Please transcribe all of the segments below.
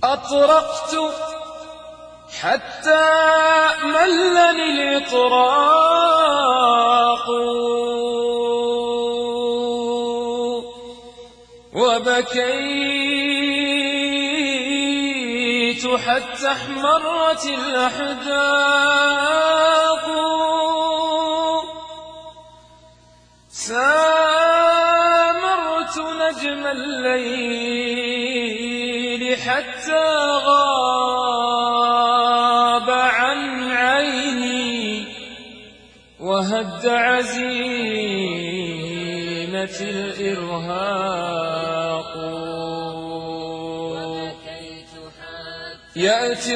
أطرقت حتى ملني الإطراق، وبكيت حتى احمرت الأحداق. سامرت نجم الليل حتى غاب عن عيني، وهد عزيمتي الإرهاق. يأتي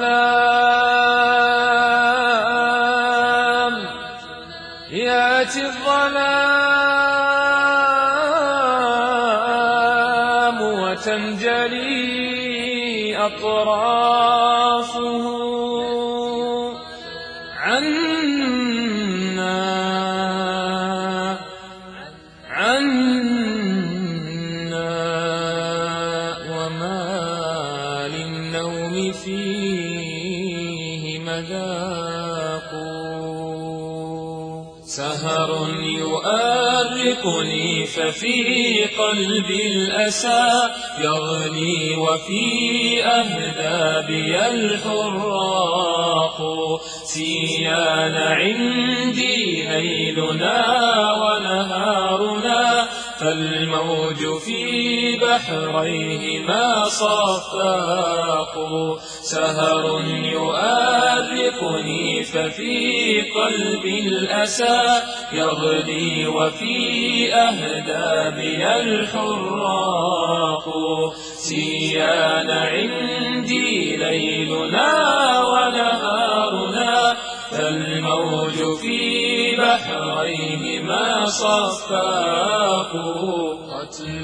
الظلام، يأتي الظلام وتنجلي أطرافه عنا وما للنوم فيه مذاق. سهر يؤرقني ففي قلبي الأسى يغلي، وفي أهدابي الحراق. سيان عندي ليلنا ونهارنا، فالموج في بحريهما صفاق. سهر يؤرقني ففي قلبي الأسى يغلي، وفي أهدابي الحراق. سيان عندي ليلنا ونهارنا، فالموج في بحريهما صفاق. قتل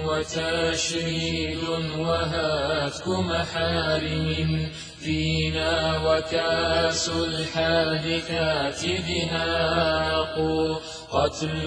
وتشريد وهتك محارم فينا، وكاس الحادثات دهاق. قتل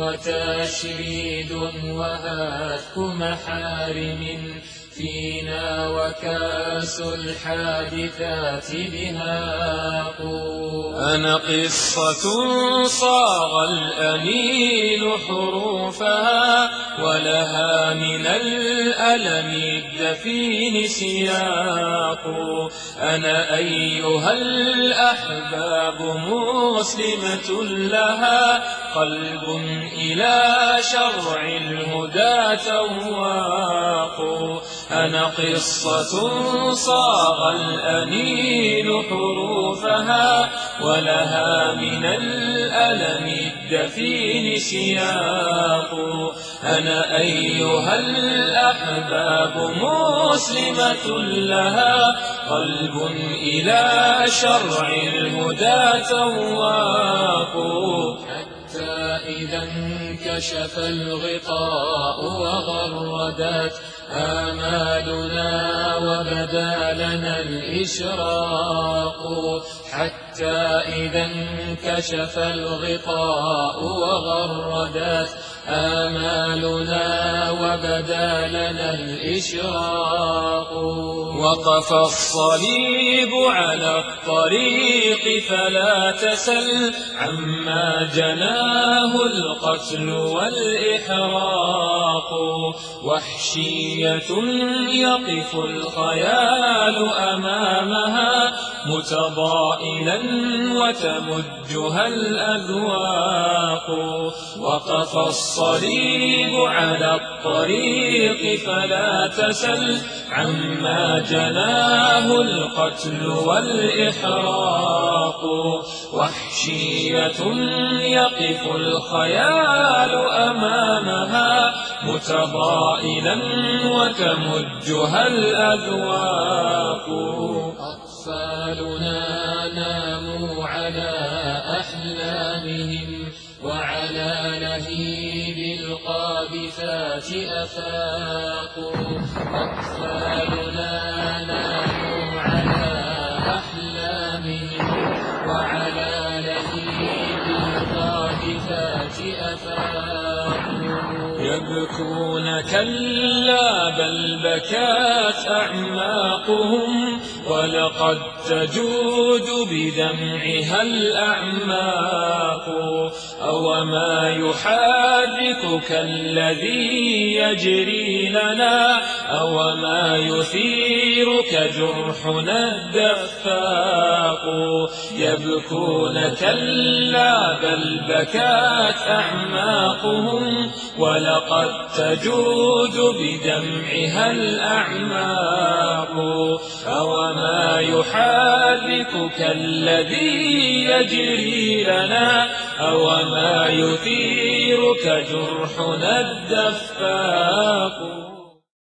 وتشريد وهتك محارم فينا، وكاس الحادثات دهاق. أنا قصة صاغ الأنين حروفها، ولها من الألم الدفين سياق. أنا أيها الأحباب مسلمة لها قلب إلى شرع الهدى تواق. أنا قصة صاغ الأنين حروفها، ولها من الألم الدفين سياق. أنا أيها الأحباب مسلمة لها قلب إلى شرع الهدى تواق. حتى إذا انكشف الغطاء وغردت آمالنا وبدا لنا الإشراق. حتى إذا انكشف الغطاء وغردت آمالنا وبدا لنا الإشراق. وقف الصليب على الطريق فلا تسل عما جناه القتل والإحراق. وحشية يقف الخيال أمامها متضائلا وتمجها الأذواق. وقف الصليب على الطريق فلا تسل عما جناه القتل والإحراق. وحشية يقف الخيال أمامها متضائلا وتمجها الأذواق. أطفالنا ناموا على أحلامهم، وعلى لهيب القاذفات أفاقوا. أطفالنا ناموا على أحلامهم، وعلى لهيب القاذفات أفاقوا. يبكون كلا بل بكت أعماقهم ولقد تجود بدمعها الأعماق أوما يحركك الذي يجري لنا أوما يثيرك جرحنا الدفاق يبكون كلا بل بكت أعماقهم ولقد تجود بدمعها الأعماق أوما يحركك الذي يجري لنا أوما يثيرك جرحنا الدفاق.